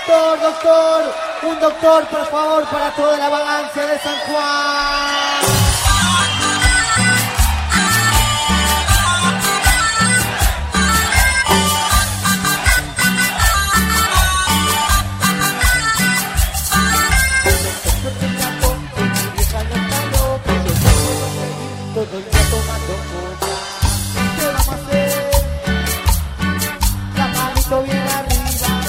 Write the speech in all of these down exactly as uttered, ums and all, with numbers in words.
doctor, doctor, un doctor, por favor, para toda la vagancia de San Juan. Todo el día tomando copa. ¿Qué vamos a hacer? La manito bien arriba.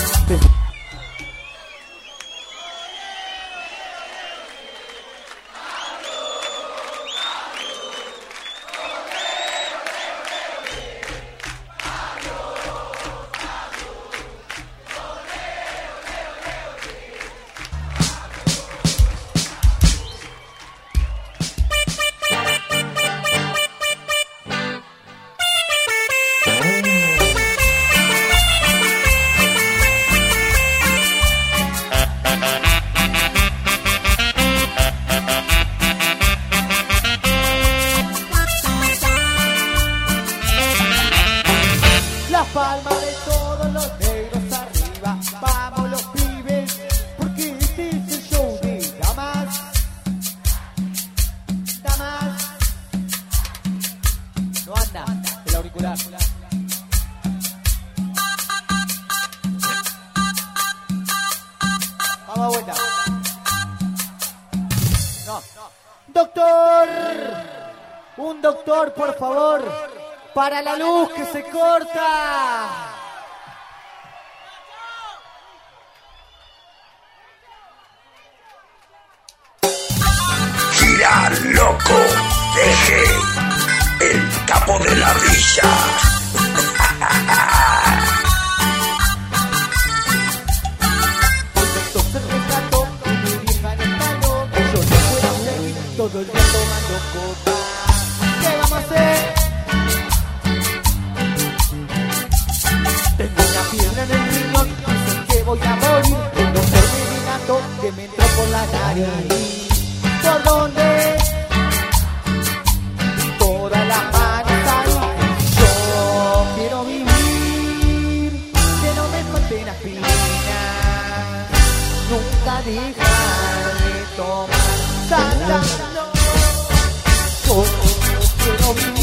Palma de todos los negros arriba, vamos los pibes, porque este es el show de damas, damas. No anda el auricular. Vamos a vuelta. No. Doctor, un doctor, por favor. Para la luz que se corta. Gira, loco, deje el capo de la risa. Entonces rescató y mi vieja en el palo. Yo no fuera feliz todo el día tomando copa. ¿Qué vamos a hacer? Tengo una piedra en el riñón, dicen que voy a morir. El doctor medicando que me entró por la nariz. ¿Por dónde? Todas las manos ahí. Yo quiero vivir, que no me falten aspirinas. Nunca dejar de tomar santa. Yo quiero vivir.